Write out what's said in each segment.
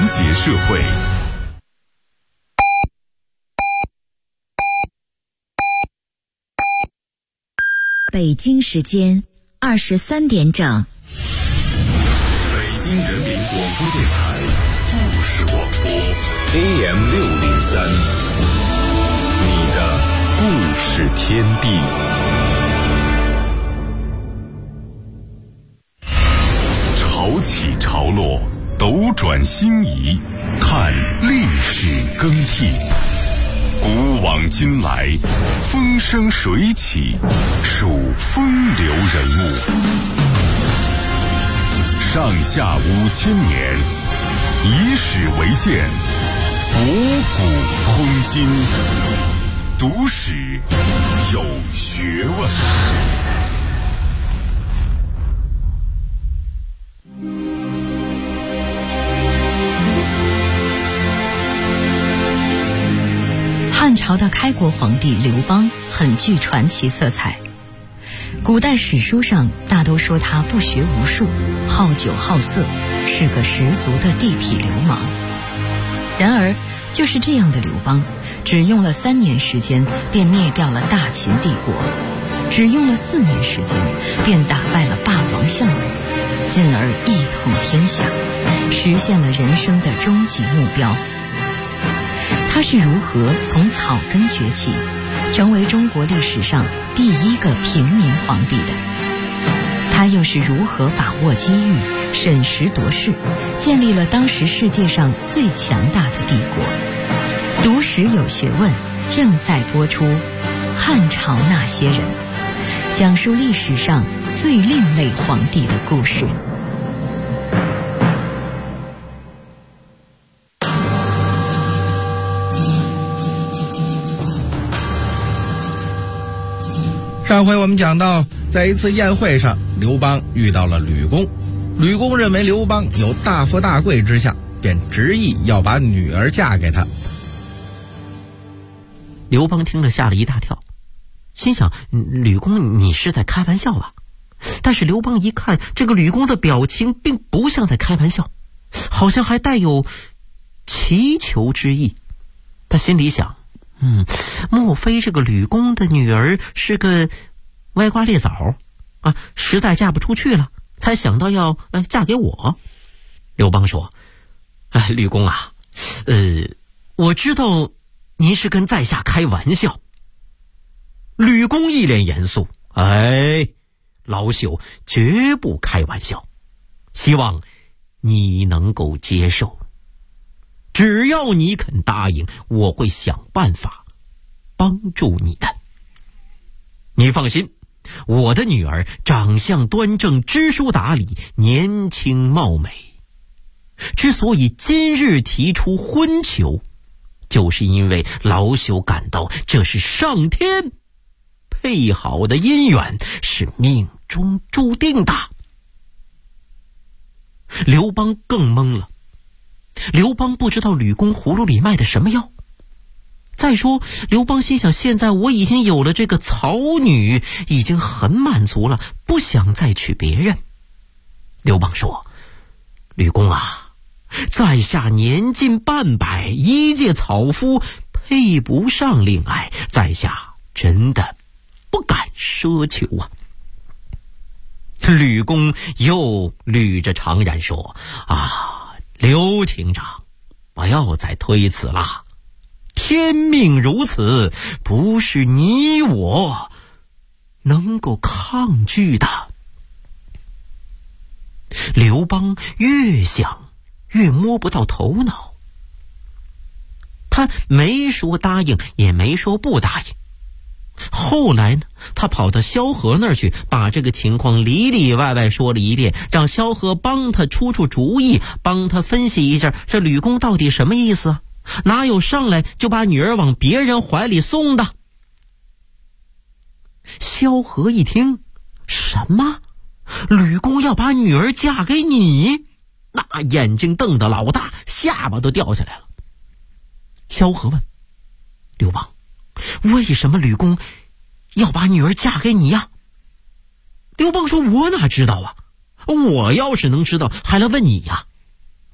结社会。 北京时间23点整。 北京人民广播电台故事广播 AM603，你的故事天地。潮起潮落，斗转星移，看历史更替。古往今来，风生水起，数风流人物。上下5000年，以史为鉴，博古通今，读史有学问。 汉朝的开国皇帝刘邦很具传奇色彩，古代史书上大都说他不学无术，好酒好色，是个十足的地痞流氓。然而就是这样的刘邦，只用了3年时间便灭掉了大秦帝国，只用了4年时间便打败了霸王项羽，进而一统天下，实现了人生的终极目标。他是如何从草根崛起，成为中国历史上第一个平民皇帝的？他又是如何把握机遇，审时度势，建立了当时世界上最强大的帝国？读史有学问正在播出《汉朝那些人》，讲述历史上最另类皇帝的故事。 上回我们讲到，在一次宴会上，刘邦遇到了吕公。吕公认为刘邦有大富大贵之相，便执意要把女儿嫁给他。 刘邦听了吓了一大跳，心想吕公你是在开玩笑吧？但是刘邦一看这个吕公的表情并不像在开玩笑，好像还带有祈求之意。他心里想，莫非这个吕公的女儿是个歪瓜裂枣啊？实在嫁不出去了，才想到要嫁给我。刘邦说：“吕公啊，我知道您是跟在下开玩笑。”吕公一脸严肃：“老朽绝不开玩笑，希望你能够接受。只要你肯答应，我会想办法帮助你的。你放心，我的女儿长相端正，知书达理，年轻貌美。之所以今日提出婚求，就是因为老朽感到这是上天配好的姻缘，是命中注定的。”刘邦更懵了。刘邦不知道吕公葫芦里卖的什么药。再说刘邦心想，现在我已经有了这个曹女，已经很满足了，不想再娶别人。刘邦说：“吕公啊，在下年近半百，一介草夫，配不上令爱，在下真的不敢奢求啊。”吕公又捋着长髯说：“刘亭长，不要再推辞了，天命如此，不是你我能够抗拒的。”刘邦越想越摸不到头脑，他没说答应，也没说不答应。后来呢，他跑到萧何那儿去，把这个情况里里外外说了一遍，让萧何帮他出主意，帮他分析一下这吕公到底什么意思啊？哪有上来就把女儿往别人怀里送的？萧何一听，什么？吕公要把女儿嫁给你？那眼睛瞪得老大，下巴都掉下来了。萧何问刘邦：“为什么吕公要把女儿嫁给你呀？”刘邦说：“我哪知道啊？我要是能知道，还来问你呀？”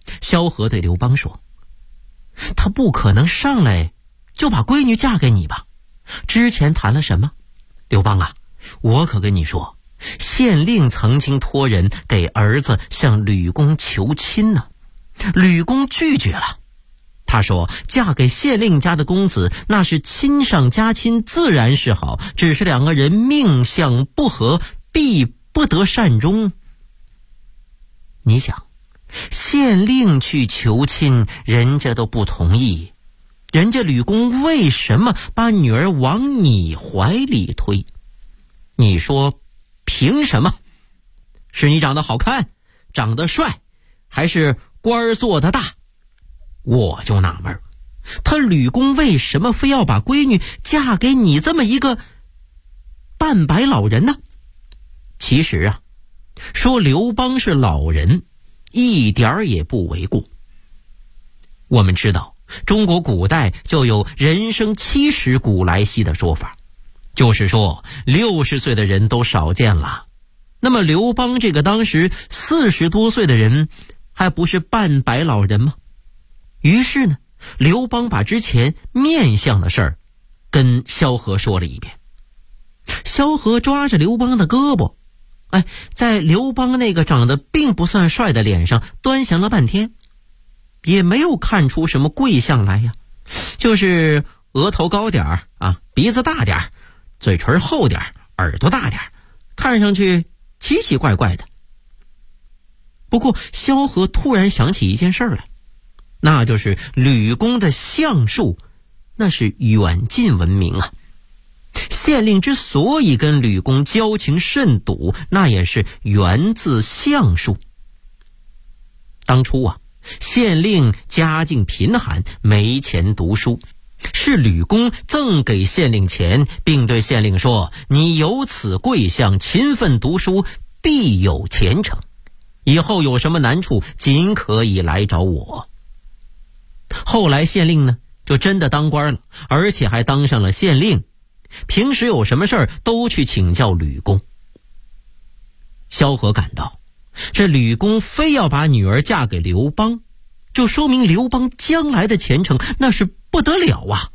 萧何对刘邦说：“他不可能上来就把闺女嫁给你吧？之前谈了什么？刘邦啊，我可跟你说，县令曾经托人给儿子向吕公求亲呢，吕公拒绝了。他说嫁给县令家的公子，那是亲上加亲，自然是好，只是两个人命相不合，必不得善终。你想，县令去求亲，人家都不同意，人家吕公为什么把女儿往你怀里推？你说凭什么？是你长得好看，长得帅，还是官儿做得大？我就纳闷，他吕公为什么非要把闺女嫁给你这么一个半白老人呢？其实啊，说刘邦是老人一点儿也不为过。我们知道中国古代就有人生70古来稀的说法，就是说60岁的人都少见了。那么刘邦这个当时40多岁的人，还不是半白老人吗？于是呢，刘邦把之前面相的事儿跟萧何说了一遍。萧何抓着刘邦的胳膊，在刘邦那个长得并不算帅的脸上端详了半天，也没有看出什么贵相来呀，就是额头高点儿啊，鼻子大点儿，嘴唇厚点儿，耳朵大点儿，看上去奇奇怪怪的。不过萧何突然想起一件事来，那就是吕公的相术，那是远近闻名啊。县令之所以跟吕公交情甚笃，那也是源自相术。当初啊，县令家境贫寒，没钱读书，是吕公赠给县令钱，并对县令说：“你有此贵相，勤奋读书，必有前程。以后有什么难处，尽可以来找我。”后来县令呢，就真的当官了，而且还当上了县令，平时有什么事儿都去请教吕公。萧何感到，这吕公非要把女儿嫁给刘邦，就说明刘邦将来的前程那是不得了啊！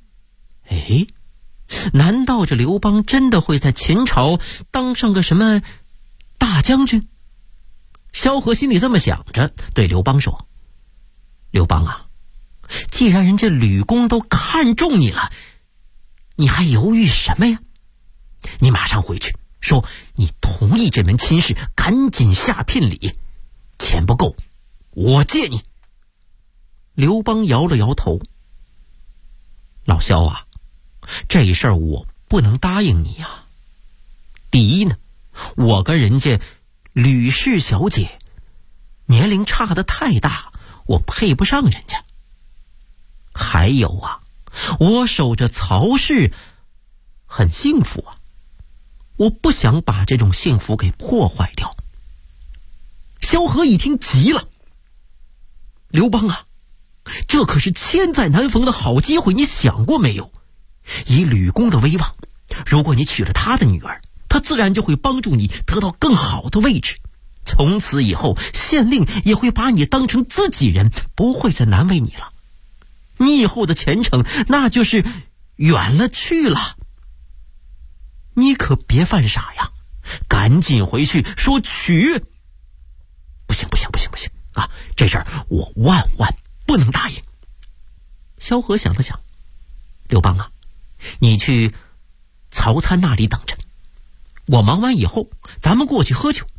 难道这刘邦真的会在秦朝当上个什么大将军？萧何心里这么想着，对刘邦说：“刘邦啊，既然人家吕公都看中你了，你还犹豫什么呀？你马上回去说你同意这门亲事，赶紧下聘礼，钱不够我借你。”刘邦摇了摇头：“老萧啊，这事儿我不能答应你啊。第一呢，我跟人家吕氏小姐年龄差得太大，我配不上人家。还有啊，我守着曹氏很幸福啊，我不想把这种幸福给破坏掉。”萧何一听急了：“刘邦啊，这可是千载难逢的好机会，你想过没有？以吕公的威望，如果你娶了他的女儿，他自然就会帮助你得到更好的位置。从此以后，县令也会把你当成自己人，不会再难为你了。你以后的前程那就是远了去了。你可别犯傻呀，赶紧回去说娶。”不行啊，这事儿我万万不能答应。萧何想了想：“刘邦啊，你去曹参那里等着，我忙完以后咱们过去喝酒。”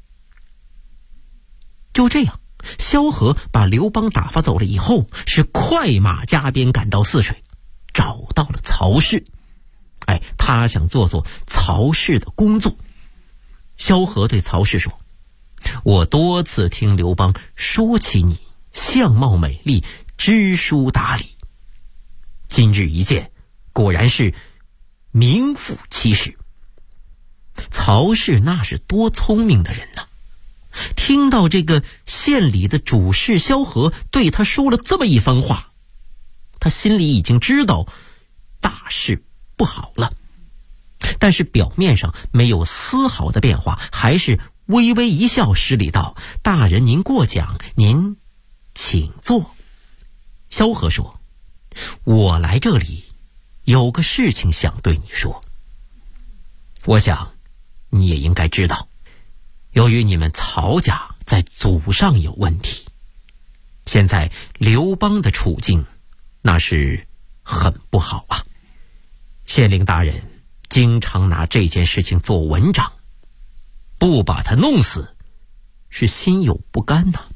就这样，萧何把刘邦打发走了以后，是快马加鞭赶到泗水，找到了曹氏。他想做曹氏的工作。萧何对曹氏说：“我多次听刘邦说起你相貌美丽，知书达理，今日一见，果然是名副其实。”曹氏那是多聪明的人呐！听到这个县里的主事萧何对他说了这么一番话，他心里已经知道大事不好了，但是表面上没有丝毫的变化，还是微微一笑，施礼道：“大人您过奖，您请坐。萧何说，我来这里有个事情想对你说。我想你也应该知道，由于你们曹家在祖上有问题，现在刘邦的处境那是很不好啊。县令大人经常拿这件事情做文章，不把他弄死是心有不甘呐。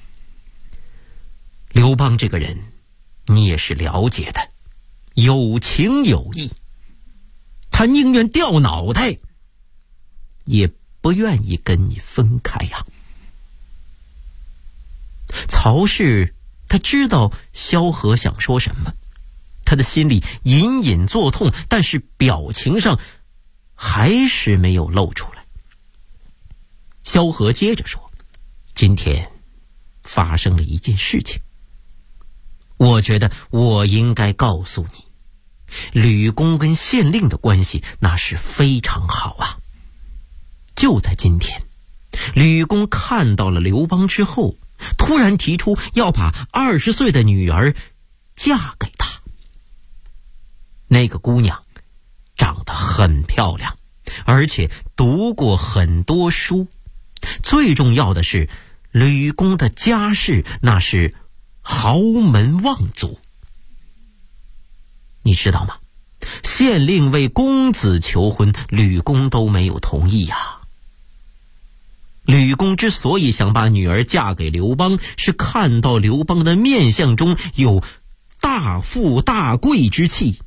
刘邦这个人你也是了解的，有情有义，他宁愿掉脑袋也不愿意跟你分开呀。曹氏他知道萧何想说什么，他的心里隐隐作痛，但是表情上还是没有露出来。萧何接着说，今天发生了一件事情，我觉得我应该告诉你，吕公跟县令的关系那是非常好啊。就在今天，吕公看到了刘邦之后，突然提出要把20岁的女儿嫁给他。那个姑娘长得很漂亮，而且读过很多书，最重要的是吕公的家世那是豪门望族。你知道吗？县令为公子求婚，吕公都没有同意呀。吕公之所以想把女儿嫁给刘邦，是看到刘邦的面相中有大富大贵之气。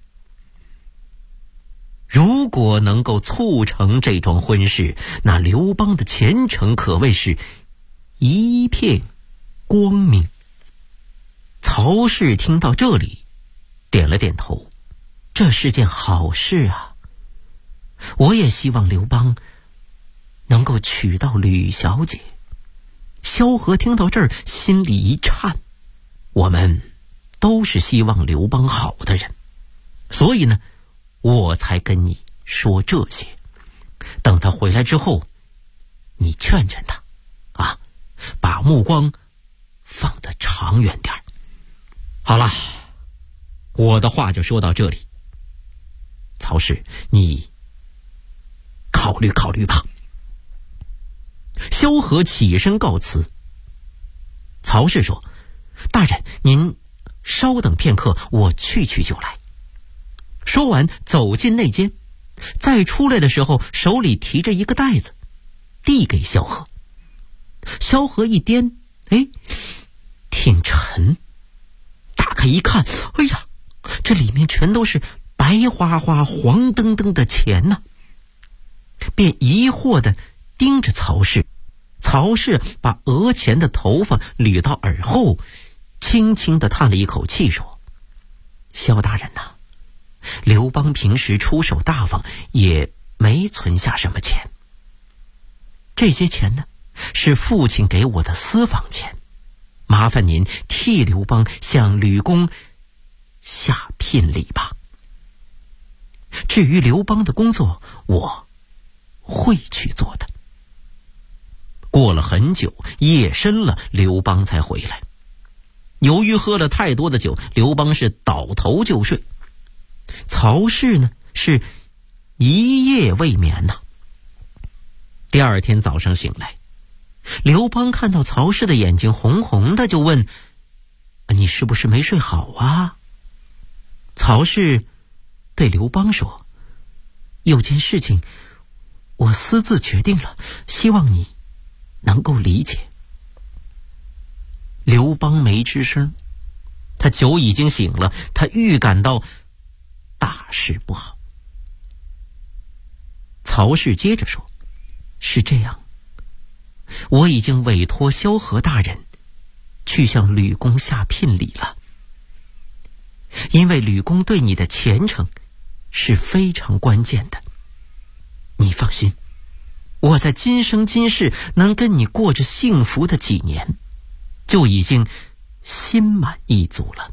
如果能够促成这桩婚事，那刘邦的前程可谓是一片光明。曹氏听到这里点了点头，这是件好事啊，我也希望刘邦能够娶到吕小姐。萧何听到这儿心里一颤，我们都是希望刘邦好的人，所以呢我才跟你说这些。等他回来之后，你劝劝他啊，把目光放得长远点。好了，我的话就说到这里，曹氏你考虑考虑吧。萧何起身告辞。曹氏说，大人您稍等片刻，我去就来。说完走进内间，再出来的时候手里提着一个袋子递给萧何。萧何一掂，挺沉，打开一看，哎呀，这里面全都是白花花黄澄澄的钱呢，便疑惑地盯着曹氏。曹氏把额前的头发捋到耳后，轻轻地叹了一口气说，萧大人呐，刘邦平时出手大方，也没存下什么钱。这些钱呢，是父亲给我的私房钱，麻烦您替刘邦向吕公下聘礼吧。至于刘邦的工作，我会去做的。过了很久，夜深了，刘邦才回来。由于喝了太多的酒，刘邦是倒头就睡。曹氏呢，是一夜未眠呐。第二天早上醒来，刘邦看到曹氏的眼睛红红的，就问，你是不是没睡好啊？曹氏对刘邦说，有件事情我私自决定了，希望你能够理解。刘邦没吱声，他酒已经醒了，他预感到大事不好。曹氏接着说，是这样，我已经委托萧何大人去向吕公下聘礼了，因为吕公对你的前程是非常关键的。你放心，我在今生今世能跟你过着幸福的几年，就已经心满意足了。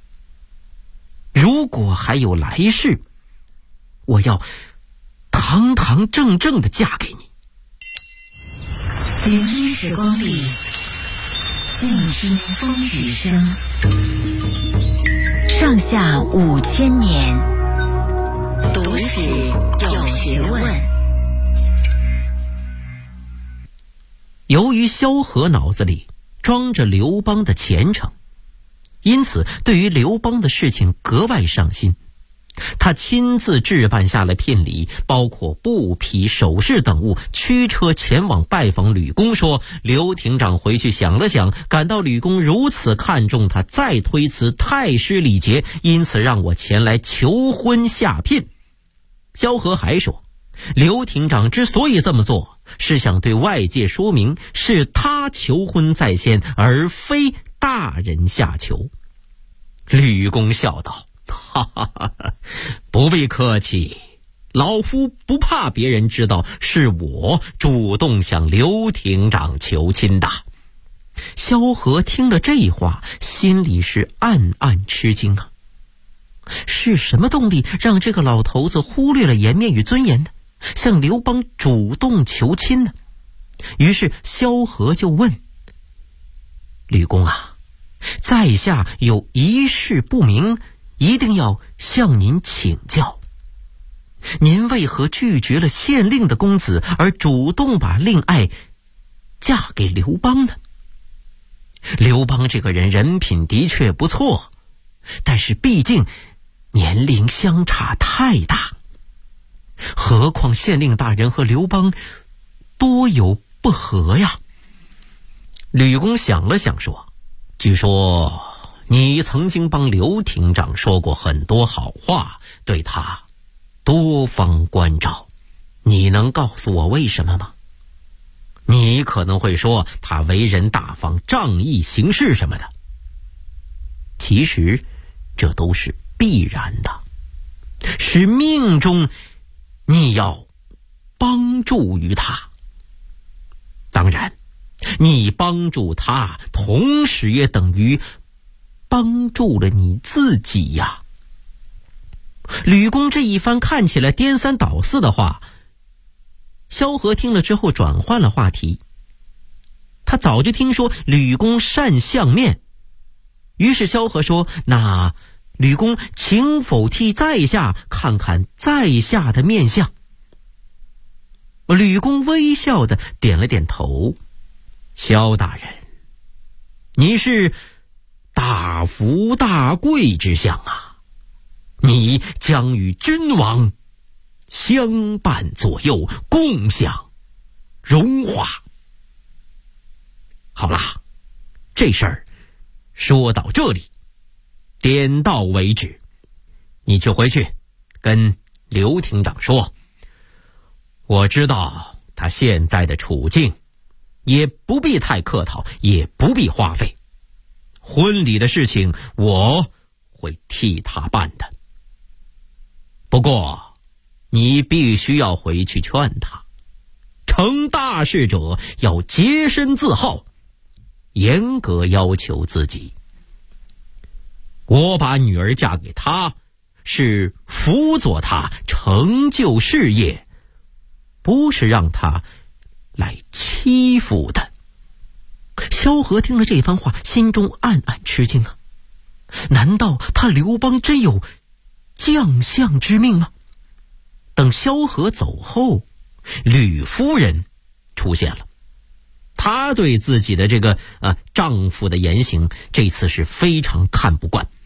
如果还有来世，我要堂堂正正的嫁给你。 聆听时光里， 静听风雨声，上下5000年，读史有学问。 由于萧何脑子里装着刘邦的前程，因此对于刘邦的事情格外上心。他亲自置办下了聘礼，包括布匹、首饰等物，驱车前往拜访吕公，说刘亭长回去想了想，感到吕公如此看重他，再推辞太失礼节，因此让我前来求婚下聘。萧何还说，刘亭长之所以这么做，是想对外界说明是他求婚在先，而非大人下求。吕公笑道，哈哈哈哈，不必客气，老夫不怕别人知道是我主动向刘亭长求亲的。萧何听了这话，心里是暗暗吃惊啊。是什么动力让这个老头子忽略了颜面与尊严呢？向刘邦主动求亲呢？于是萧何就问，吕公啊，在下有一事不明，一定要向您请教。您为何拒绝了县令的公子，而主动把令爱嫁给刘邦呢？刘邦这个人人品的确不错，但是毕竟年龄相差太大，何况县令大人和刘邦多有不和呀。吕公想了想说，据说你曾经帮刘亭长说过很多好话，对他多方关照，你能告诉我为什么吗？你可能会说他为人大方，仗义行事什么的，其实这都是必然的，是命中你要帮助于他。当然，你帮助他，同时也等于帮助了你自己呀。吕公这一番看起来颠三倒四的话，萧何听了之后转换了话题。他早就听说吕公善相面，于是萧何说，那吕公请否替在下看看在下的面相。吕公微笑的点了点头，萧大人，你是大福大贵之相啊，你将与君王相伴左右，共享荣华。好啦，这事儿说到这里，点到为止。你去回去跟刘亭长说，我知道他现在的处境，也不必太客套，也不必花费。婚礼的事情我会替他办的，不过你必须要回去劝他，成大事者要洁身自好，严格要求自己。我把女儿嫁给他，是辅佐他成就事业，不是让他来欺负的。萧何听了这番话，心中暗暗吃惊啊！难道他刘邦真有将相之命吗？等萧何走后，吕夫人出现了。她对自己的这个丈夫的言行，这次是非常看不惯。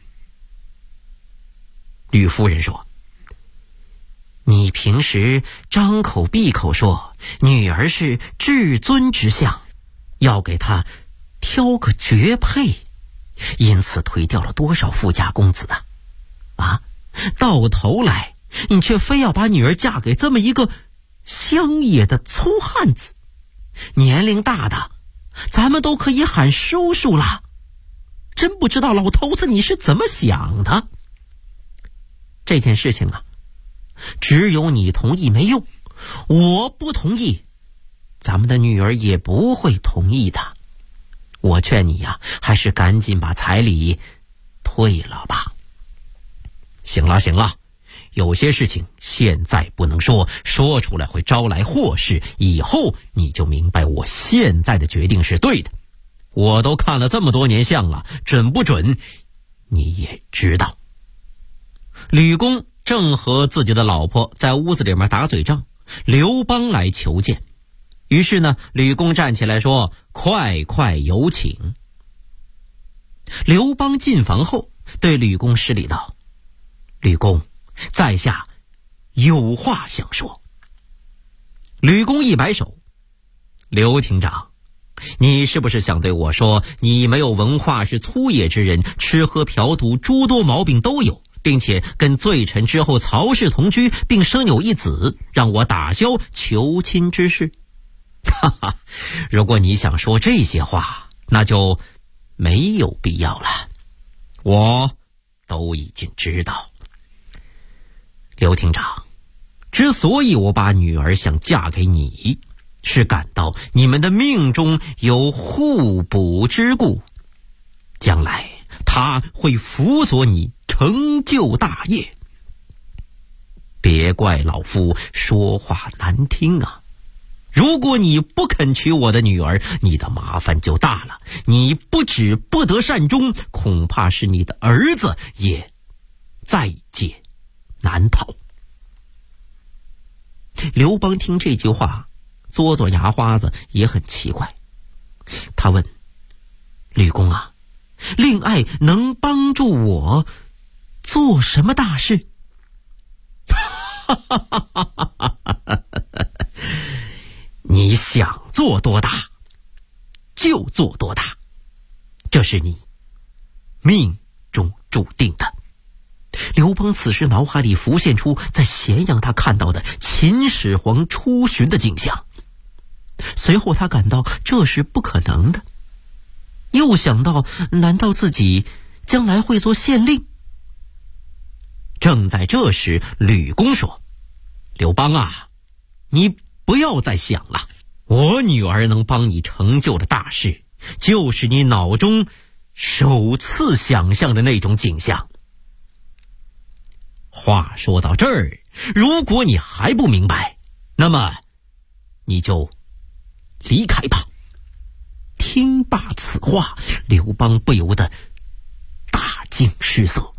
吕夫人说，你平时张口闭口说女儿是至尊之相，要给她挑个绝配，因此推掉了多少富家公子啊！到头来你却非要把女儿嫁给这么一个乡野的粗汉子，年龄大的咱们都可以喊叔叔了，真不知道老头子你是怎么想的。这件事情啊，只有你同意没用，我不同意，咱们的女儿也不会同意的。我劝你呀，还是赶紧把彩礼退了吧。行了行了，有些事情现在不能说，说出来会招来祸事，以后你就明白我现在的决定是对的。 我都看了这么多年相了，准不准你也知道。吕公正和自己的老婆在屋子里面打嘴仗，刘邦来求见。于是呢，吕公站起来说：“快快有请。”刘邦进房后对吕公施礼道：“吕公，在下有话想说。”吕公一摆手：“刘亭长，你是不是想对我说，你没有文化，是粗野之人，吃喝嫖赌诸多毛病都有，并且跟罪臣之后曹氏同居，并生有一子，让我打消求亲之事？”哈哈，如果你想说这些话，那就没有必要了，我都已经知道。刘厅长，之所以我把女儿想嫁给你，是感到你们的命中有互补之故，将来她会辅佐你成就大业。别怪老夫说话难听啊，如果你不肯娶我的女儿，你的麻烦就大了，你不止不得善终，恐怕是你的儿子也在劫难逃。刘邦听这句话嘬嘬牙花子，也很奇怪。他问：“吕公啊，令爱能帮助我做什么大事？”你想做多大就做多大，这是你命中注定的。刘邦此时脑海里浮现出在咸阳他看到的秦始皇出巡的景象，随后他感到这是不可能的，又想到难道自己将来会做县令？正在这时，吕公说：“刘邦啊，你不要再想了，我女儿能帮你成就的大事，就是你脑中首次想象的那种景象。”话说到这儿，如果你还不明白，那么你就离开吧。听罢此话，刘邦不由得大惊失色。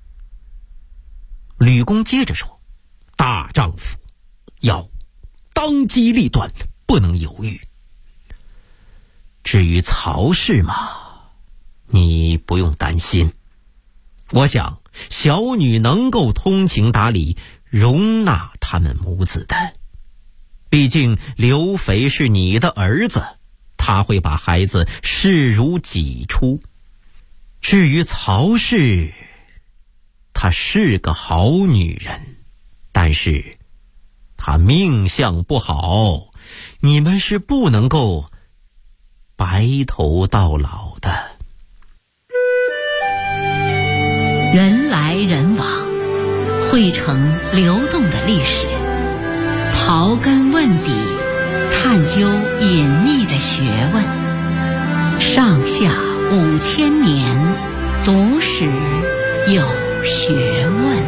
吕公接着说：“大丈夫要当机立断，不能犹豫。至于曹氏嘛，你不用担心，我想小女能够通情达理，容纳他们母子的。毕竟刘肥是你的儿子，他会把孩子视如己出。至于曹氏，她是个好女人，但是她命相不好，你们是不能够白头到老的。” 人来人往，汇成流动的历史，刨根问底，探究隐秘的学问，上下5000年，读史有学问。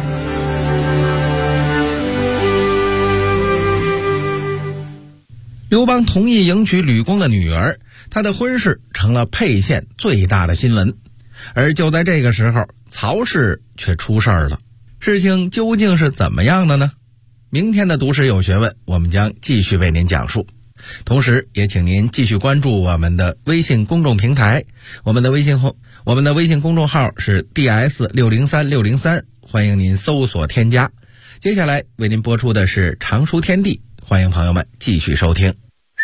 刘邦同意迎娶吕公的女儿，他的婚事成了沛县最大的新闻。而就在这个时候，曹氏却出事儿了。事情究竟是怎么样的呢？明天的读史有学问，我们将继续为您讲述。同时也请您继续关注我们的微信公众平台，我们的微信公众号是 DS603603，欢迎您搜索添加。接下来为您播出的是常书天地，欢迎朋友们继续收听。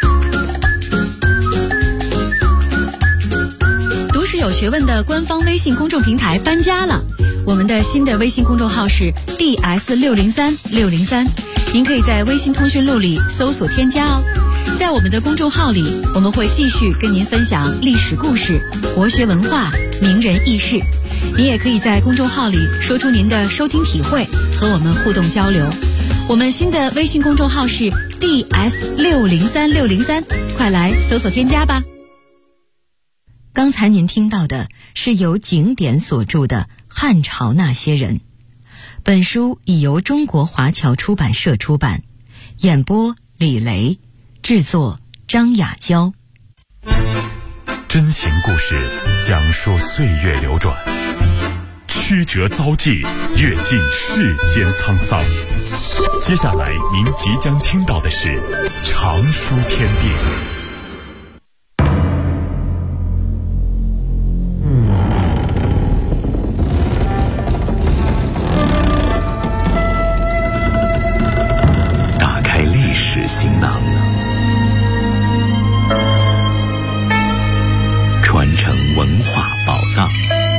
读史有学问的官方微信公众平台搬家了，我们的新的微信公众号是 DS603603，您可以在微信通讯录里搜索添加哦。在我们的公众号里，我们会继续跟您分享历史故事、国学文化、名人轶事。您也可以在公众号里说出您的收听体会，和我们互动交流。我们新的微信公众号是 DS603603，快来搜索添加吧。刚才您听到的是由景典所著的《汉朝那些人》，本书已由中国华侨出版社出版，演播李雷，制作张雅娇。 真情故事讲述岁月流转，曲折遭际，阅尽世间沧桑。接下来您即将听到的是常书天地。 打开历史行囊，传承文化宝藏。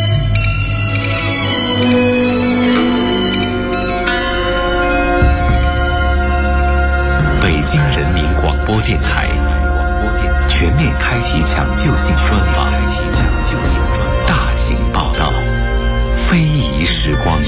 北京人民广播电台全面开启抢救性专访，大型报道，非遗时光。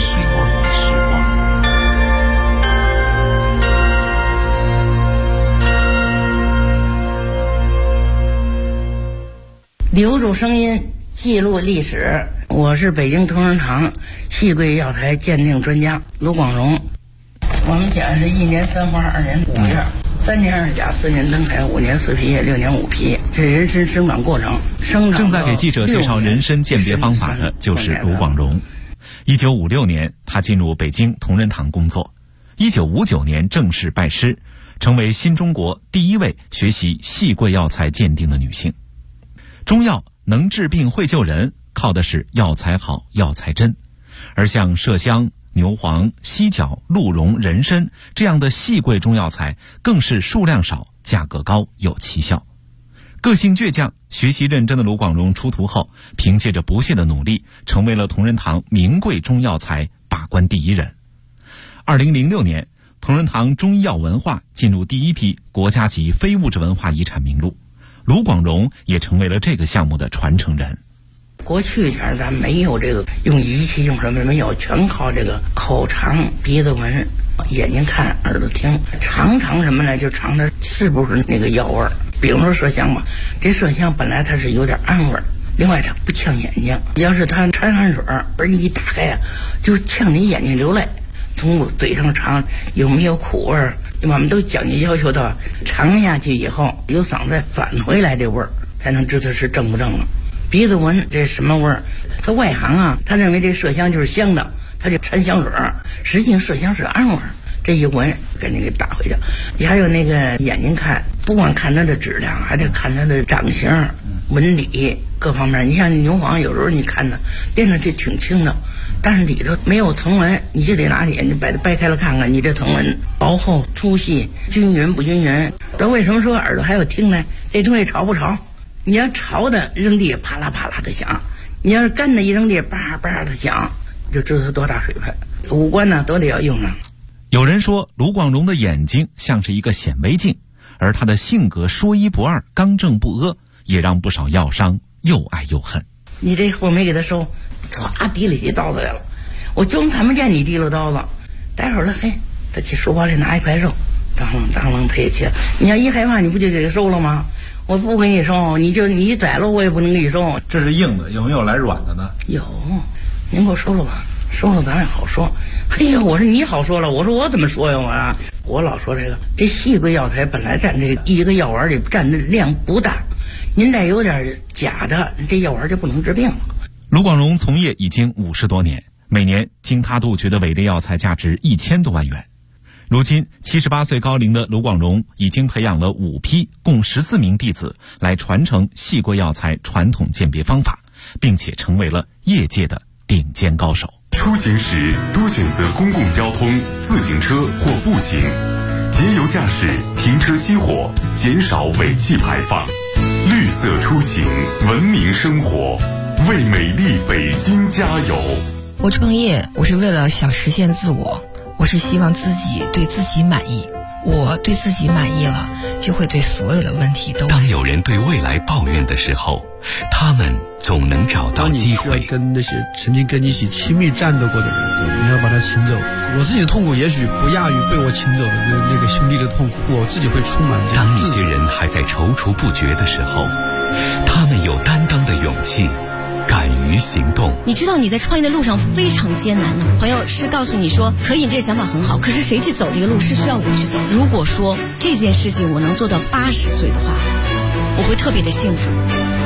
留住声音，记录历史。我是北京同仁堂细桂药材鉴定专家卢广荣。我们讲是1年3花2年5叶，3年2甲4年登台5年4皮叶6年5皮，这人参生长过程。 正在给记者介绍人参鉴别方法的就是卢广荣。1956年，他进入北京同仁堂工作。1959年正式拜师，成为新中国第一位学习细桂药材鉴定的女性。中药能治病会救人，靠的是药材好、药材真。而像麝香、牛黄、犀角、鹿茸、人参这样的细桂中药材，更是数量少、价格高、有奇效。个性倔强、学习认真的卢广荣出徒后，凭借着不懈的努力，成为了同仁堂名贵中药材把关第一人。2006年，同仁堂中医药文化进入第一批国家级非物质文化遗产名录，卢广荣也成为了这个项目的传承人。 过去前咱没有这个用仪器用什么没有，全靠这个口尝、鼻子闻、眼睛看、耳朵听，尝什么呢？就尝它是不是那个药味儿。比如说麝香吧，这麝香本来它是有点暗味儿，另外它不呛眼睛。要是它掺汗水，而你一打开啊，就呛你眼睛流泪。从嘴上尝有没有苦味儿，我们都讲究要求到尝下去以后由嗓子再返回来这味儿，才能知道是正不正了。鼻子闻这什么味儿？他外行啊，他认为这麝香就是香的，他就掺香水，实际上麝香是暗味儿。这一闻给你给打回去。还有那个眼睛看，不光看它的质量，还得看它的长形、纹理各方面。你像牛黄，有时候你看它练的就挺轻的，但是里头没有藤纹，你就得拿眼睛把它掰开了看看，你这藤纹薄厚、粗细、均匀不均匀。那为什么说耳朵还有听呢？这东西潮不潮？你要潮的扔地啪啦啪啦的响，你要是干的一扔地叭叭的响，就知道它多大水分。五官呢都得要用上。 有人说卢广荣的眼睛像是一个显微镜，而他的性格说一不二、刚正不阿，也让不少药商又爱又恨。 你这货没给他收，唰提起刀子来了，我就他们见你提了刀子，待会儿了嘿，他去书包里拿一块肉，当啷他也切。你要一害怕，你不就给他收了吗？我不给你收，你宰了我也不能给你收。 这是硬的，有没有来软的呢？ 有，您给我收了吧，收了咱也好说。嘿呀，我说你好说了，我说我怎么说呀我老说这细桂药材本来占这一个药丸里占的量不大，您再有点假的，这药丸就不能治病了。 卢广荣从业已经50多年，每年经他杜绝的伪劣药材价值1000多万元。如今78岁高龄的卢广荣已经培养了5批共14名弟子来传承细桂药材传统鉴别方法，并且成为了业界的顶尖高手。 出行时多选择公共交通、自行车或步行，节油驾驶，停车熄火，减少尾气排放，绿色出行，文明生活，为美丽北京加油。 我创业，我是为了想实现自我，我是希望自己对自己满意，我对自己满意了，就会对所有的问题都。 当有人对未来抱怨的时候，他们总能找到机会。 当你需要跟那些曾经跟你一起亲密战斗过的人，你要把他请走。我自己的痛苦也许不亚于被我请走的那个兄弟的痛苦，我自己会充满这当一些人还在踌躇不决的时候，他们有担当的勇气，敢于行动。 你知道你在创业的路上非常艰难呢。朋友是告诉你说可以，你这个想法很好，可是谁去走这个路是需要我去走。如果说这件事情我能做到80岁的话，我会特别的幸福。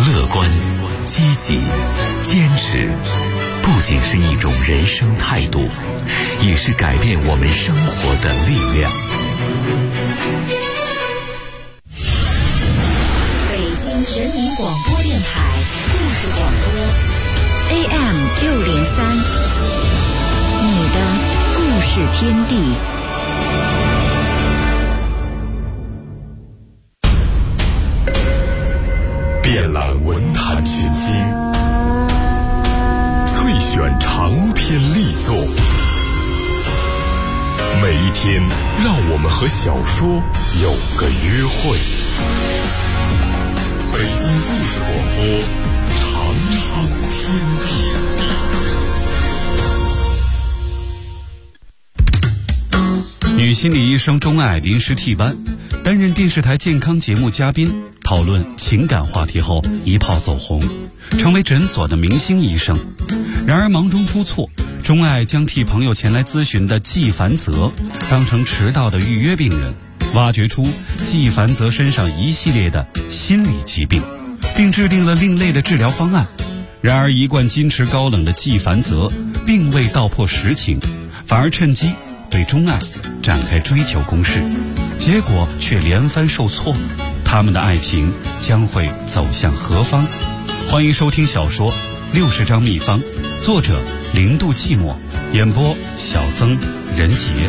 乐观、积极、坚持，不仅是一种人生态度，也是改变我们生活的力量。 北京人民广播电台故事广播 AM603，你的故事天地。 遍览文坛群星，萃选长篇力作。每一天，让我们和小说有个约会。北京故事广播，长生天地。女心理医生钟爱临时替班，担任电视台健康节目嘉宾，讨论情感话题后一炮走红，成为诊所的明星医生。然而忙中出错，钟爱将替朋友前来咨询的季凡泽当成迟到的预约病人，挖掘出季凡泽身上一系列的心理疾病，并制定了另类的治疗方案。然而一贯矜持高冷的季凡泽并未道破实情，反而趁机对钟爱展开追求攻势，结果却连番受挫。他们的爱情将会走向何方？欢迎收听小说《60张秘方》，作者0度寂寞，演播小曾、任杰。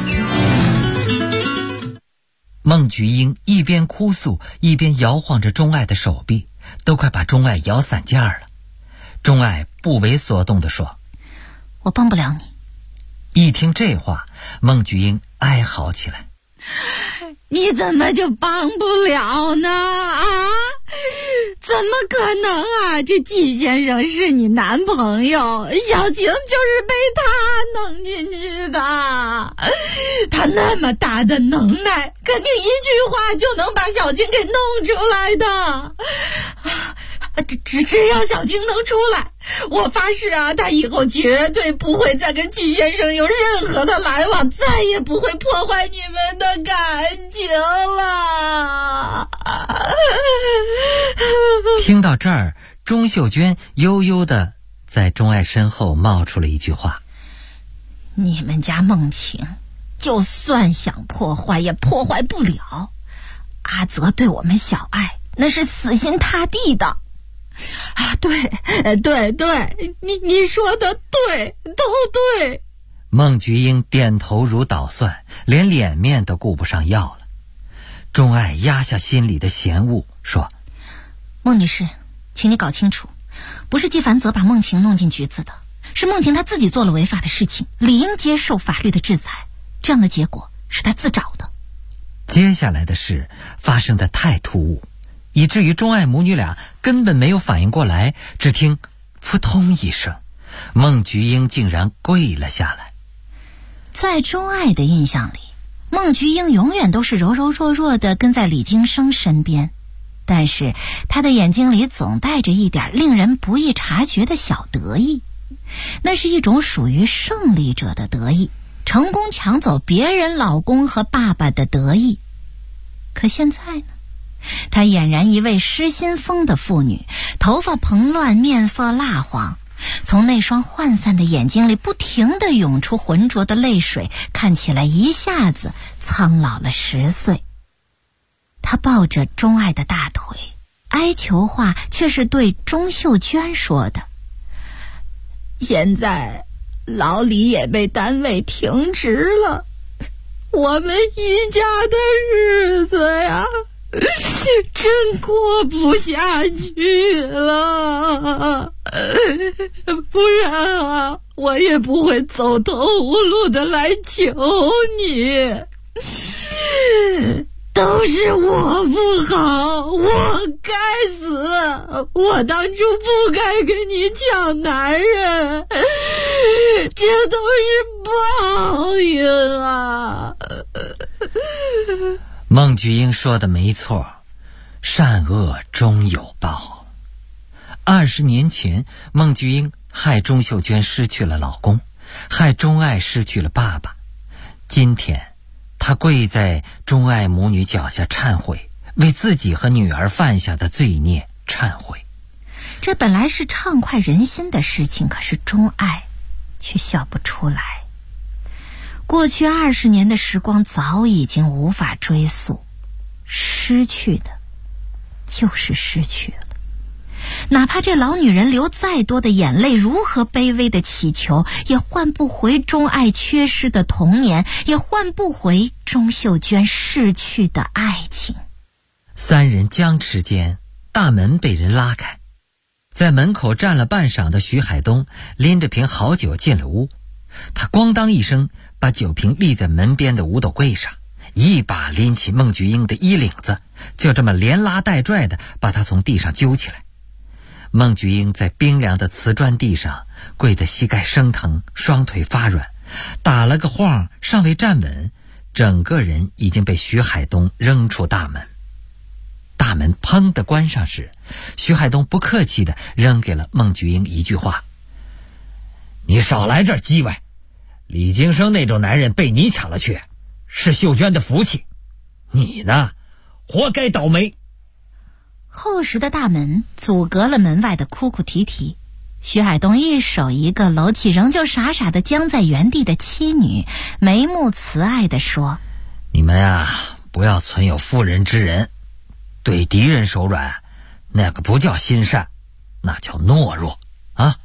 孟菊英一边哭诉，一边摇晃着钟爱的手臂，都快把钟爱摇散架了。钟爱不为所动地说：“ 我帮不了你。” 一听这话，孟菊英哀嚎起来：“ 你怎么就帮不了呢？啊，怎么可能啊？这季先生是你男朋友，小晴就是被他弄进去的。他那么大的能耐，肯定一句话就能把小晴给弄出来的。只要小晴能出来，我发誓啊，他以后绝对不会再跟季先生有任何的来往，再也不会破坏你们的感情了。” 听到这儿，钟秀娟悠悠地在钟爱身后冒出了一句话：“ 你们家梦晴就算想破坏也破坏不了，阿泽对我们小爱那是死心塌地的。”啊，对，你说的对，都对。 孟菊英点头如捣蒜，连脸面都顾不上要了。钟爱压下心里的嫌恶，说：“ 孟女士，请你搞清楚，不是季凡泽把孟晴弄进局子的，是孟晴她自己做了违法的事情，理应接受法律的制裁，这样的结果是她自找的。” 接下来的事发生得太突兀，以至于钟爱母女俩根本没有反应过来，只听扑通一声，孟菊英竟然跪了下来。 在钟爱的印象里，孟菊英永远都是柔柔弱弱的跟在李金生身边，但是她的眼睛里总带着一点令人不易察觉的小得意，那是一种属于胜利者的得意，成功抢走别人老公和爸爸的得意。可现在呢，她俨然一位失心疯的妇女，头发蓬乱，面色蜡黄，从那双涣散的眼睛里不停地涌出浑浊的泪水，看起来一下子苍老了10岁。她抱着钟爱的大腿，哀求话却是对钟秀娟说的：“现在老李也被单位停职了，我们一家的日子呀，真过不下去了，不然啊，我也不会走投无路的来求你。都是我不好，我该死，我当初不该跟你抢男人，这都是报应啊。” 孟菊英说的没错，善恶终有报。20年前，孟菊英害钟秀娟失去了老公，害钟爱失去了爸爸。今天她跪在钟爱母女脚下忏悔，为自己和女儿犯下的罪孽忏悔。 这本来是畅快人心的事情，可是钟爱却笑不出来。过去20年的时光早已经无法追溯，失去的就是失去了。哪怕这老女人流再多的眼泪，如何卑微的祈求，也换不回钟爱缺失的童年，也换不回钟秀娟逝去的爱情。 三人僵持间，大门被人拉开，在门口站了半晌的徐海东拎着瓶好酒进了屋，他咣当一声把酒瓶立在门边的五斗柜上，一把拎起孟菊英的衣领子，就这么连拉带拽的把她从地上揪起来。孟菊英在冰凉的瓷砖地上跪得膝盖生疼，双腿发软，打了个晃尚未站稳，整个人已经被徐海东扔出大门。大门砰地关上时，徐海东不客气地扔给了孟菊英一句话：你少来这儿叽歪，李金生那种男人被你抢了去，是秀娟的福气，你呢，活该倒霉。 厚实的大门阻隔了门外的哭哭啼啼，徐海东一手一个搂起仍旧傻傻的僵在原地的妻女，眉目慈爱地说： 你们啊，不要存有妇人之仁，对敌人手软，那个不叫心善，那叫懦弱啊。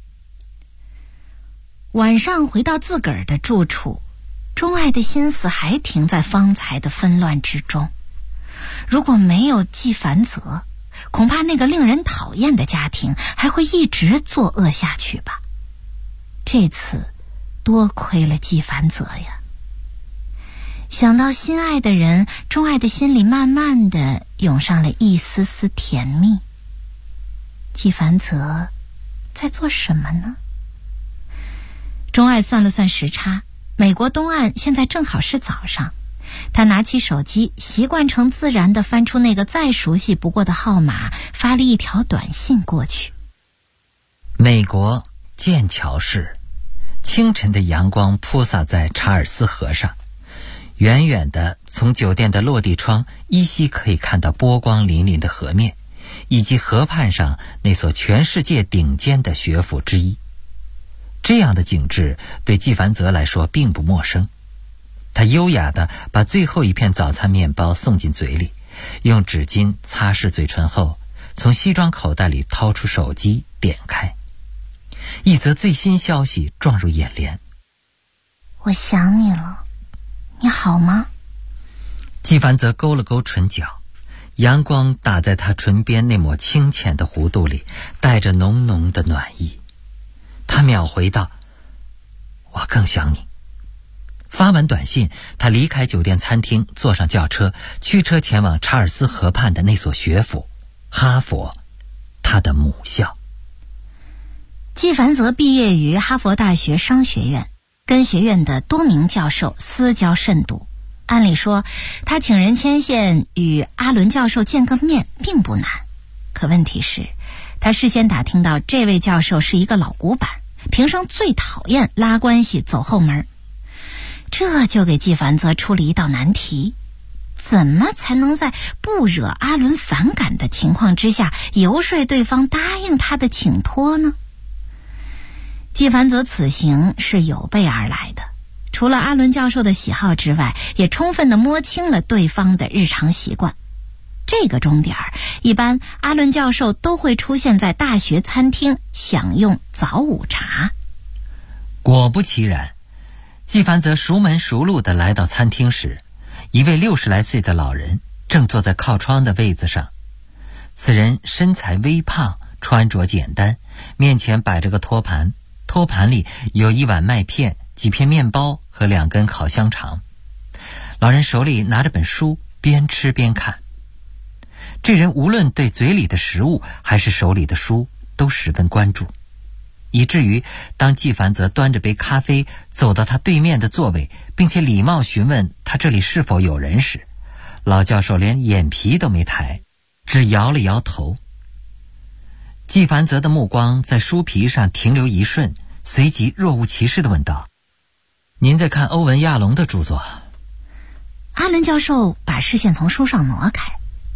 晚上回到自个儿的住处，钟爱的心思还停在方才的纷乱之中。如果没有季凡泽，恐怕那个令人讨厌的家庭还会一直作恶下去吧。这次多亏了季凡泽呀。想到心爱的人，钟爱的心里慢慢的涌上了一丝丝甜蜜。季凡泽在做什么呢？钟爱算了算时差，美国东岸现在正好是早上。他拿起手机，习惯成自然地翻出那个再熟悉不过的号码，发了一条短信过去。 美国剑桥市，清晨的阳光铺洒在查尔斯河上，远远的从酒店的落地窗依稀可以看到波光粼粼的河面，以及河畔上那所全世界顶尖的学府之一。这样的景致对季凡泽来说并不陌生。他优雅地把最后一片早餐面包送进嘴里，用纸巾擦拭嘴唇后，从西装口袋里掏出手机点开。一则最新消息撞入眼帘： 我想你了，你好吗？ 季凡泽勾了勾唇角，阳光打在他唇边那抹清浅的弧度里，带着浓浓的暖意。他秒回道：我更想你。发完短信，他离开酒店餐厅，坐上轿车，驱车前往查尔斯河畔的那所学府——哈佛，他的母校。 季凡泽毕业于哈佛大学商学院，跟学院的多名教授私交甚笃。按理说，他请人牵线与阿伦教授见个面并不难，可问题是，他事先打听到这位教授是一个老古板，平生最讨厌拉关系走后门。这就给季凡泽出了一道难题：怎么才能在不惹阿伦反感的情况之下，游说对方答应他的请托呢？季凡泽此行是有备而来的，除了阿伦教授的喜好之外，也充分地摸清了对方的日常习惯。这个钟点一般阿伦教授都会出现在大学餐厅享用早午茶。 果不其然，季凡泽熟门熟路地来到餐厅时，一位60来岁的老人正坐在靠窗的位子上。此人身材微胖，穿着简单，面前摆着个托盘，托盘里有一碗麦片、几片面包和2根烤香肠。老人手里拿着本书，边吃边看。这人无论对嘴里的食物还是手里的书都十分关注，以至于当季凡泽端着杯咖啡走到他对面的座位，并且礼貌询问他这里是否有人时，老教授连眼皮都没抬，只摇了摇头。季凡泽的目光在书皮上停留一瞬，随即若无其事地问道：您在看欧文亚龙的著作？ 阿伦教授把视线从书上挪开，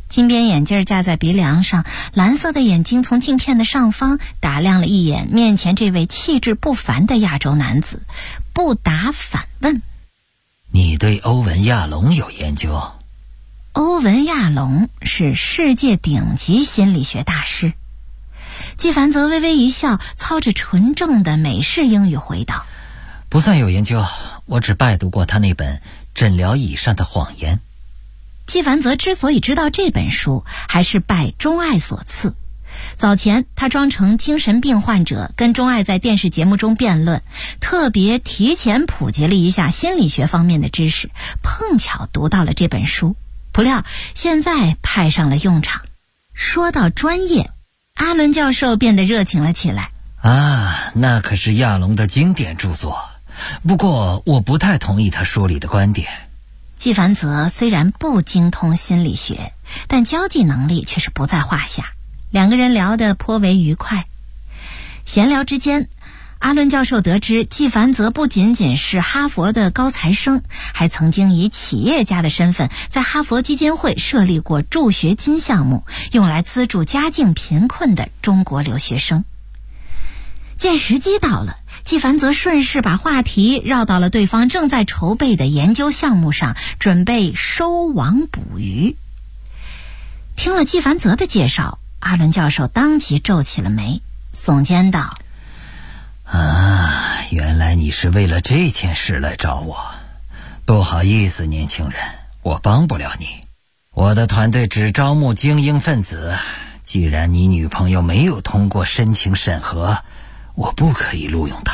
金边眼镜架在鼻梁上，蓝色的眼睛从镜片的上方打量了一眼面前这位气质不凡的亚洲男子，不答反问： 你对欧文·亚龙有研究？ 欧文·亚龙是世界顶级心理学大师。纪凡泽微微一笑，操着纯正的美式英语回道： 不算有研究，我只拜读过他那本《诊疗椅上的谎言》。 纪凡泽之所以知道这本书，还是拜钟爱所赐。早前他装成精神病患者，跟钟爱在电视节目中辩论，特别提前普及了一下心理学方面的知识，碰巧读到了这本书，不料现在派上了用场。说到专业，阿伦教授变得热情了起来。 那可是亚龙的经典著作，不过我不太同意他书里的观点。 纪凡泽虽然不精通心理学，但交际能力却是不在话下，两个人聊得颇为愉快。闲聊之间，阿伦教授得知纪凡泽不仅仅是哈佛的高材生，还曾经以企业家的身份在哈佛基金会设立过助学金项目，用来资助家境贫困的中国留学生。见时机到了，纪凡泽顺势把话题绕到了对方正在筹备的研究项目上，准备收网捕鱼。听了纪凡泽的介绍，阿伦教授当即皱起了眉，耸肩道： 原来你是为了这件事来找我。不好意思，年轻人，我帮不了你。我的团队只招募精英分子，既然你女朋友没有通过申请审核，我不可以录用她。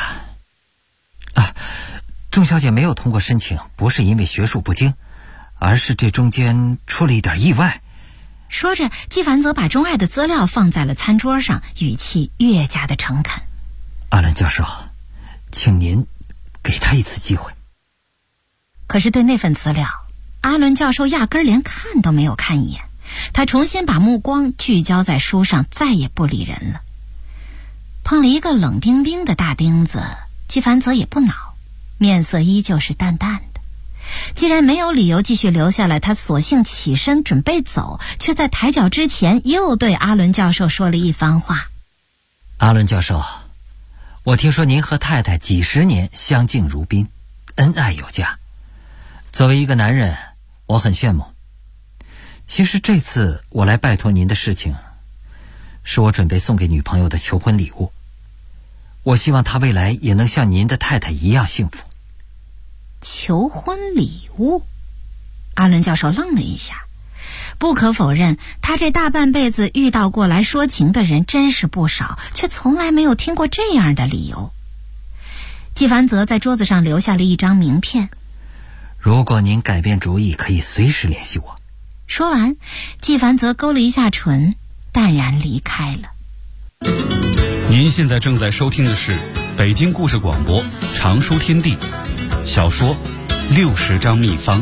钟小姐没有通过申请，不是因为学术不精，而是这中间出了一点意外。 说着，纪凡泽把钟爱的资料放在了餐桌上，语气越加的诚恳。 阿伦教授，请您给他一次机会。 可是对那份资料，阿伦教授压根儿连看都没有看一眼，他重新把目光聚焦在书上，再也不理人了。碰了一个冷冰冰的大钉子，纪凡泽也不恼，面色依旧是淡淡的。既然没有理由继续留下来，他索性起身准备走，却在抬脚之前又对阿伦教授说了一番话。 阿伦教授，我听说您和太太几十年相敬如宾，恩爱有加。作为一个男人，我很羡慕。其实这次我来拜托您的事情，是我准备送给女朋友的求婚礼物。我希望她未来也能像您的太太一样幸福。 求婚礼物？阿伦教授愣了一下。不可否认，他这大半辈子遇到过来说情的人真是不少，却从来没有听过这样的理由。纪凡泽在桌子上留下了一张名片。 如果您改变主意，可以随时联系我。 说完，纪凡泽勾了一下唇，淡然离开了。 您现在正在收听的是北京故事广播常书天地小说《60张秘方》。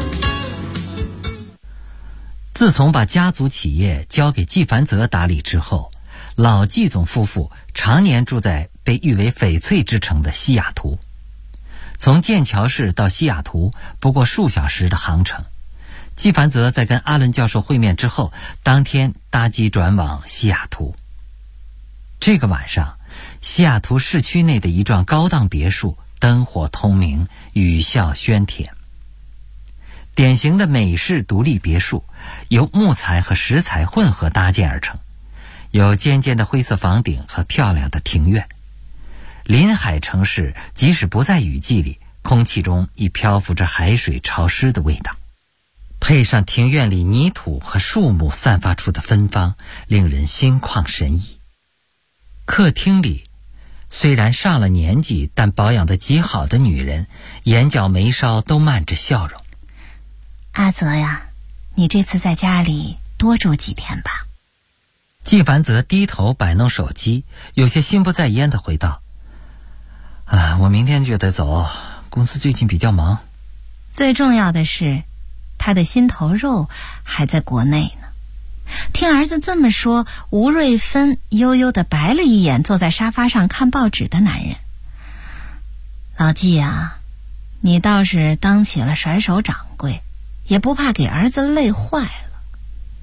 自从把家族企业交给纪凡泽打理之后，老纪总夫妇常年住在被誉为翡翠之城的西雅图。从剑桥市到西雅图不过数小时的航程。纪凡泽在跟阿伦教授会面之后，当天搭机转往西雅图。这个晚上，西雅图市区内的一幢高档别墅灯火通明，雨笑喧天。典型的美式独立别墅，由木材和石材混合搭建而成，有尖尖的灰色房顶和漂亮的庭院。临海城市即使不在雨季里，空气中已漂浮着海水潮湿的味道。配上庭院里泥土和树木散发出的芬芳，令人心旷神怡。客厅里，虽然上了年纪但保养得极好的女人，眼角眉梢都漫着笑容。 阿泽呀，你这次在家里多住几天吧。 纪凡泽低头摆弄手机，有些心不在焉地回道：我明天就得走，公司最近比较忙。 最重要的是，他的心头肉还在国内呢。听儿子这么说，吴瑞芬悠悠地白了一眼坐在沙发上看报纸的男人。老纪啊，你倒是当起了甩手掌柜，也不怕给儿子累坏了。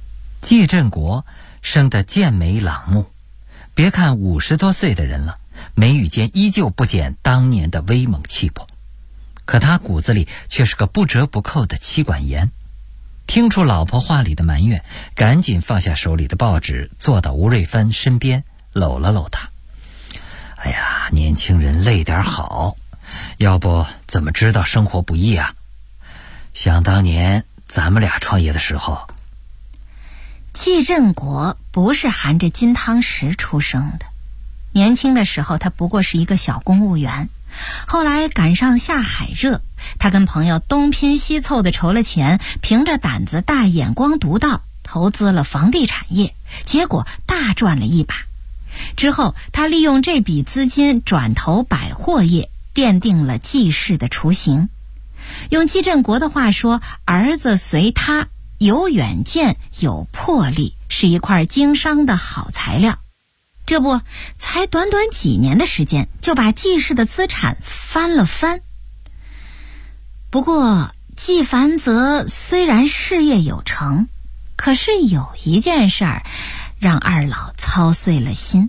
季振国生得健美朗目，别看50多岁的人了，眉宇间依旧不减当年的威猛气魄，可他骨子里却是个不折不扣的妻管严。听出老婆话里的埋怨，赶紧放下手里的报纸，坐到吴瑞芬身边，搂了搂他。哎呀，年轻人累点好，要不怎么知道生活不易啊？想当年咱们俩创业的时候， 季振国不是含着金汤匙出生的，年轻的时候他不过是一个小公务员，后来赶上下海热，他跟朋友东拼西凑的筹了钱，凭着胆子大眼光独到，投资了房地产业，结果大赚了一把。之后他利用这笔资金转投百货业，奠定了季氏的雏形。用季振国的话说，儿子随他有远见有魄力，是一块经商的好材料。这不，才短短几年的时间，就把季氏的资产翻了番。不过季凡泽虽然事业有成，可是有一件事儿让二老操碎了心。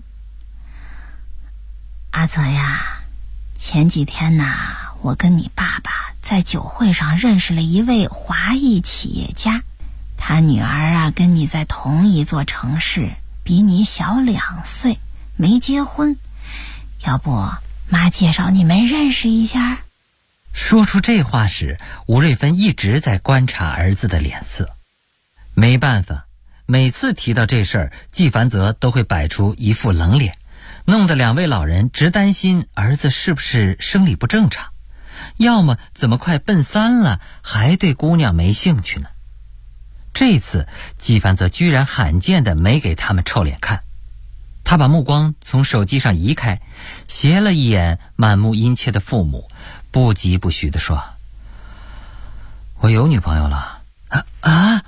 阿泽呀，前几天呐，我跟你爸爸在酒会上认识了一位华裔企业家，他女儿啊跟你在同一座城市，比你小2岁，没结婚，要不妈介绍你们认识一下？ 说出这话时，吴瑞芬一直在观察儿子的脸色。没办法，每次提到这事儿，季凡泽都会摆出一副冷脸，弄得2位老人直担心儿子是不是生理不正常，要么怎么快奔3了还对姑娘没兴趣呢？这次季凡泽居然罕见的没给他们臭脸看，他把目光从手机上移开，斜了一眼满目殷切的父母，不疾不徐地说：“我有女朋友了。”啊！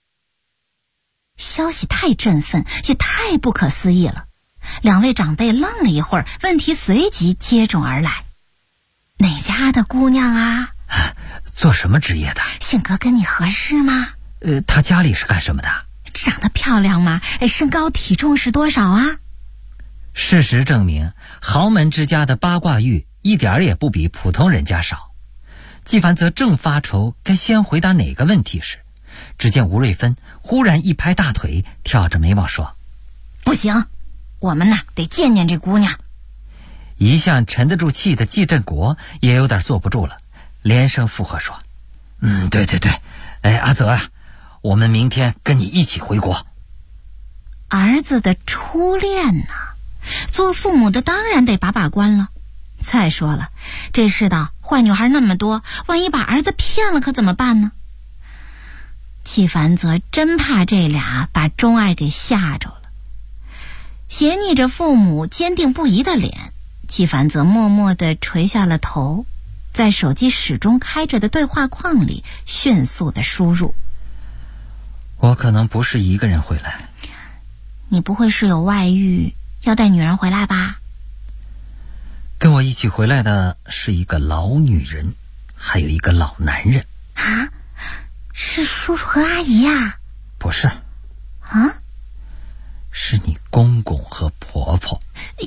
消息太振奋，也太不可思议了。2位长辈愣了一会儿，问题随即接踵而来：“哪家的姑娘啊？ 做什么职业的？ 性格跟你合适吗？ 她家里是干什么的？ 长得漂亮吗？身高体重是多少啊？” 事实证明，豪门之家的八卦欲一点也不比普通人家少。季凡泽正发愁该先回答哪个问题时，只见吴瑞芬忽然一拍大腿，挑着眉毛说：“ 不行，我们呐得见见这姑娘。” 一向沉得住气的季振国也有点坐不住了，连声附和说：“对，阿泽啊，我们明天跟你一起回国。” 儿子的初恋呢，做父母的当然得把把关了。再说了，这世道坏女孩那么多，万一把儿子骗了可怎么办呢？季凡泽真怕这俩把钟爱给吓着了。斜睨着父母坚定不移的脸，季凡泽默默地垂下了头，在手机始终开着的对话框里迅速地输入：“ 我可能不是一个人回来。”“ 你不会是有外遇，要带女人回来吧？”“ 跟我一起回来的是一个老女人，还有一个老男人。”“ 啊？是叔叔和阿姨呀？”“ 不是。”“ 啊？ 是你公公和婆婆。”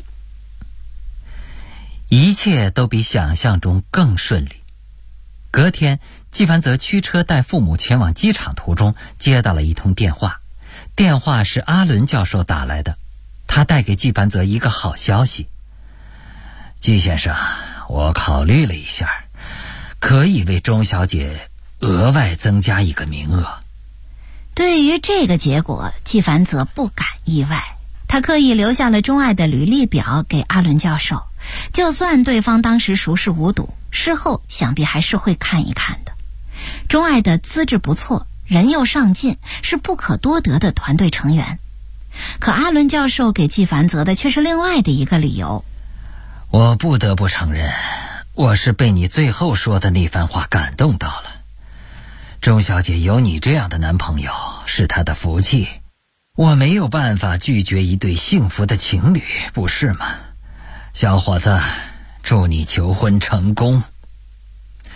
一切都比想象中更顺利。隔天，季凡泽驱车带父母前往机场途中，接到了一通电话。电话是阿伦教授打来的，他带给季凡泽一个好消息：“季先生，我考虑了一下，可以为钟小姐额外增加一个名额。” 对于这个结果，季凡泽不感意外。他刻意留下了钟爱的履历表给阿伦教授，就算对方当时熟视无睹，事后想必还是会看一看的。钟爱的资质不错，人又上进，是不可多得的团队成员。可阿伦教授给季凡泽的却是另外的一个理由：“ 我不得不承认，我是被你最后说的那番话感动到了。钟小姐有你这样的男朋友是她的福气，我没有办法拒绝一对幸福的情侣，不是吗？小伙子，祝你求婚成功。”“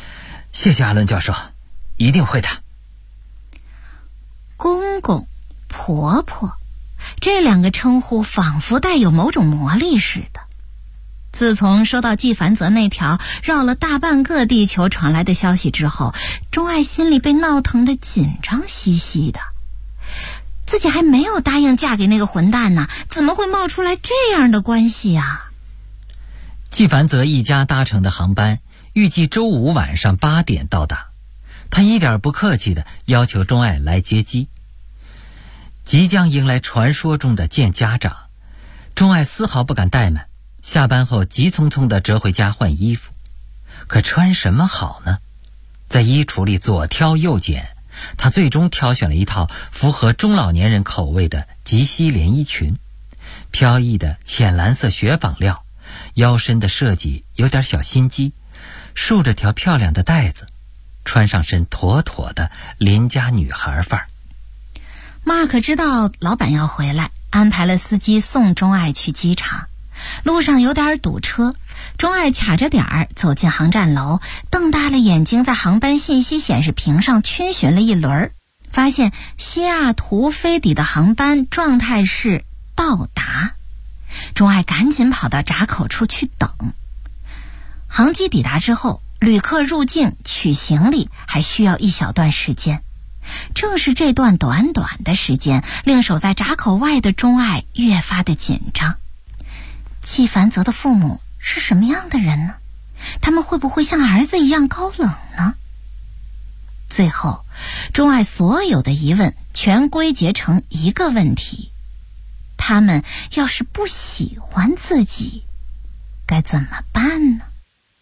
谢谢阿伦教授，一定会的。” 公公婆婆，这两个称呼仿佛带有某种魔力似的。自从收到纪梵泽那条绕了大半个地球传来的消息之后，钟爱心里被闹腾得紧张兮兮的。自己还没有答应嫁给那个混蛋呢，怎么会冒出来这样的关系啊？ 纪梵泽一家搭乘的航班预计周五晚上8点到达，他一点不客气地要求钟爱来接机。即将迎来传说中的见家长，钟爱丝毫不敢怠慢，下班后急匆匆地折回家换衣服。可穿什么好呢？在衣橱里左挑右拣，他最终挑选了一套符合中老年人口味的及膝连衣裙，飘逸的浅蓝色雪纺料，腰身的设计有点小心机，竖着条漂亮的带子，穿上身妥妥的邻家女孩范儿。 Mark 知道老板要回来，安排了司机送钟爱去机场。路上有点堵车，钟爱卡着点儿走进航站楼，瞪大了眼睛在航班信息显示屏上逡巡了一轮，发现西雅图飞抵的航班状态是到达。钟爱赶紧跑到闸口处去等。航机抵达之后，旅客入境取行李还需要一小段时间。正是这段短短的时间，令守在闸口外的钟爱越发的紧张。纪梵泽的父母是什么样的人呢？他们会不会像儿子一样高冷呢？最后，钟爱所有的疑问全归结成一个问题：他们要是不喜欢自己，该怎么办呢？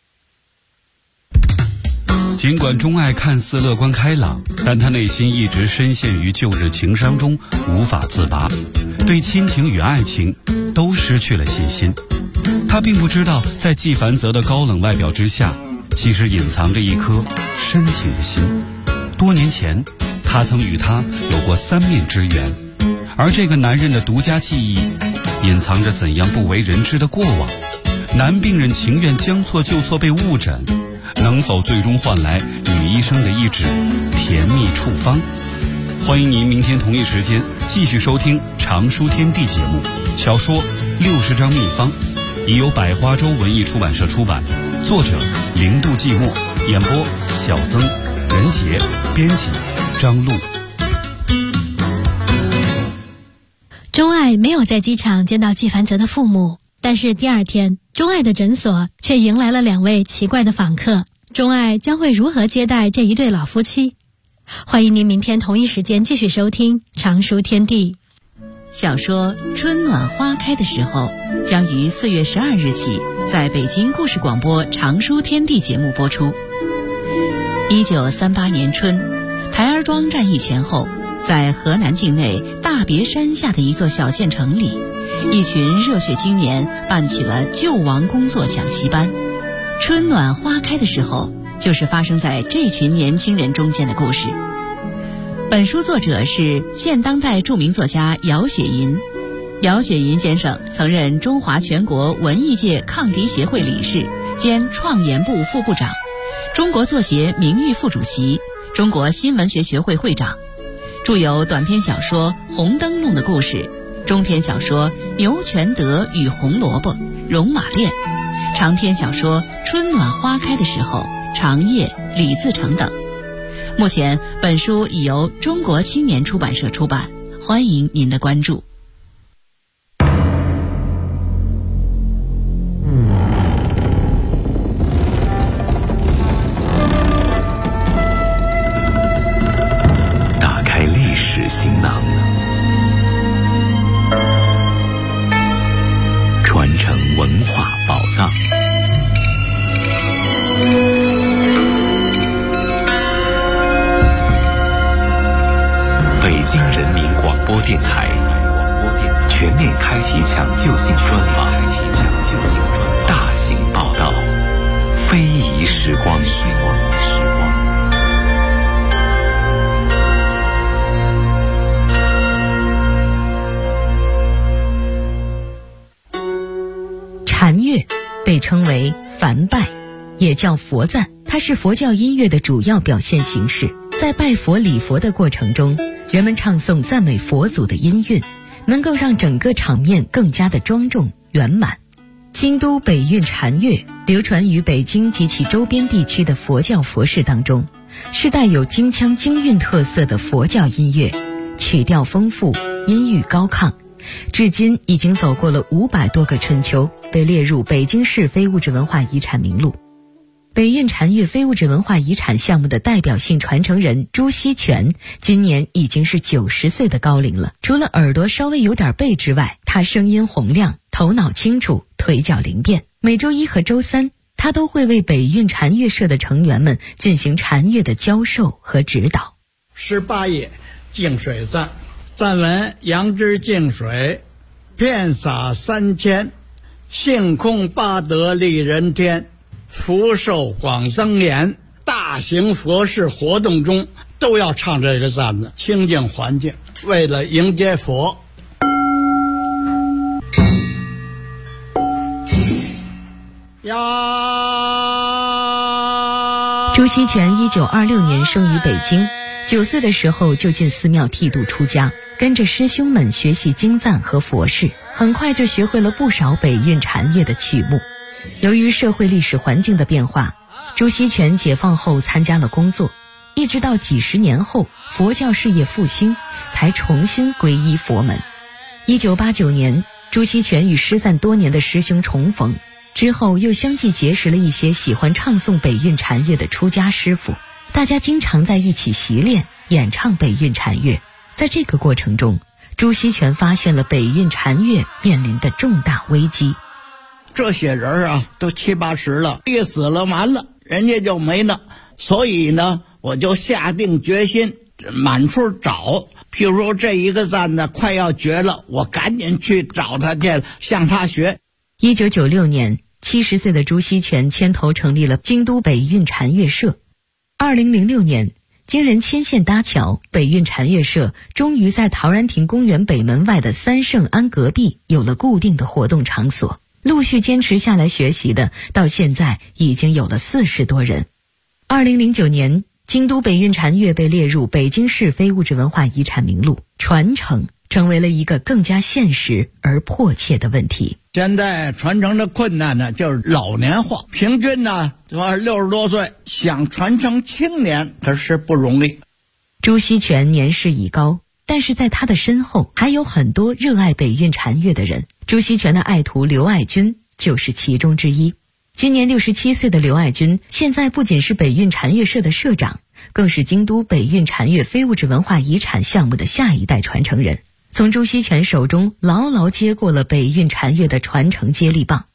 尽管钟爱看似乐观开朗，但他内心一直深陷于旧日情伤中无法自拔，对亲情与爱情都失去了信心。他并不知道，在纪梵泽的高冷外表之下，其实隐藏着一颗深情的心。多年前，他曾与他有过3面之缘，而这个男人的独家记忆，隐藏着怎样不为人知的过往。男病人情愿将错就错被误诊，能否最终换来女医生的一纸甜蜜处方？欢迎您明天同一时间继续收听《常书天地》节目，小说60张秘方，已由百花洲文艺出版社出版，作者零度寂寞，演播小曾、任杰，编辑张璐。 钟爱没有在机场见到纪梵泽的父母，但是第二天，钟爱的诊所却迎来了2位奇怪的访客。钟爱将会如何接待这一对老夫妻？欢迎您明天同一时间继续收听《常书天地》。 小说《春暖花开的时候》将于4月12日起在北京故事广播《常书天地》节目播出。1938年春，台儿庄战役前后，在河南境内大别山下的一座小县城里，一群热血青年办起了救亡工作讲习班。春暖花开的时候，就是发生在这群年轻人中间的故事。本书作者是现当代著名作家姚雪银。姚雪银先生曾任中华全国文艺界抗敌协会理事兼创研部副部长，中国作协名誉副主席，中国新闻学学会会长，著有短篇小说《红灯笼的故事》，中篇小说《牛全德与红萝卜》《戎马恋》，长篇小说《春暖花开的时候》《长夜》《李自成》等。目前本书已由中国青年出版社出版，欢迎您的关注。 打开历史行囊，传承文化宝藏。北京人民广播电台全面开启抢救性专访，大型报道，非遗时光。 禅乐被称为梵拜，也叫佛赞，它是佛教音乐的主要表现形式。在拜佛礼佛的过程中， 人们唱诵赞美佛祖的音韵，能够让整个场面更加的庄重圆满。京都北韵禅乐流传于北京及其周边地区的佛教佛事当中，是带有京腔京韵特色的佛教音乐，曲调丰富，音域高亢，至今已经走过了500多个春秋，被列入北京市非物质文化遗产名录。北韵禅乐非物质文化遗产项目的代表性传承人朱锡全今年已经是90岁的高龄了。除了耳朵稍微有点背之外，他声音洪亮，头脑清楚，腿脚灵便。每周一和周三，他都会为北韵禅乐社的成员们进行禅乐的教授和指导。 18页净水赞，赞文：杨枝净水，遍洒3000，性空八德利人天，福寿广增延。大型佛事活动中都要唱这个赞子，清净环境，为了迎接佛。 朱锡全1926年生于北京，9岁的时候就进寺庙剃度出家，跟着师兄们学习经赞和佛事，很快就学会了不少北韵禅乐的曲目。由于社会历史环境的变化，朱锡全解放后参加了工作，一直到几十年后佛教事业复兴，才重新皈依佛门。1989年，朱锡全与失散多年的师兄重逢，之后又相继结识了一些喜欢唱诵北韵禅乐的出家师傅，大家经常在一起习练演唱北韵禅乐。在这个过程中，朱锡全发现了北韵禅乐面临的重大危机。 这些人啊，都70、80了，一死了完了，人家就没了。所以呢，我就下定决心满处找。譬如这一个赞呢，快要绝了，我赶紧去找他去，向他学。 1996年，70岁的朱锡全牵头成立了京都北韵禅乐社。2006年，经人牵线搭桥，北韵禅乐社终于在陶然亭公园北门外的三圣庵隔壁有了固定的活动场所。陆续坚持下来学习的，到现在已经有了40多人。2009年，京都北韵禅乐被列入北京市非物质文化遗产名录，传承成为了一个更加现实而迫切的问题。 现在传承的困难呢，就是老年化，平均呢60多岁，想传承青年可是不容易。 朱锡全年事已高，但是在他的身后还有很多热爱北韵禅乐的人。朱锡全的爱徒刘爱军就是其中之一。今年67岁的刘爱军，现在不仅是北韵禅乐社的社长，更是京都北韵禅乐非物质文化遗产项目的下一代传承人，从朱锡全手中牢牢接过了北韵禅乐的传承接力棒。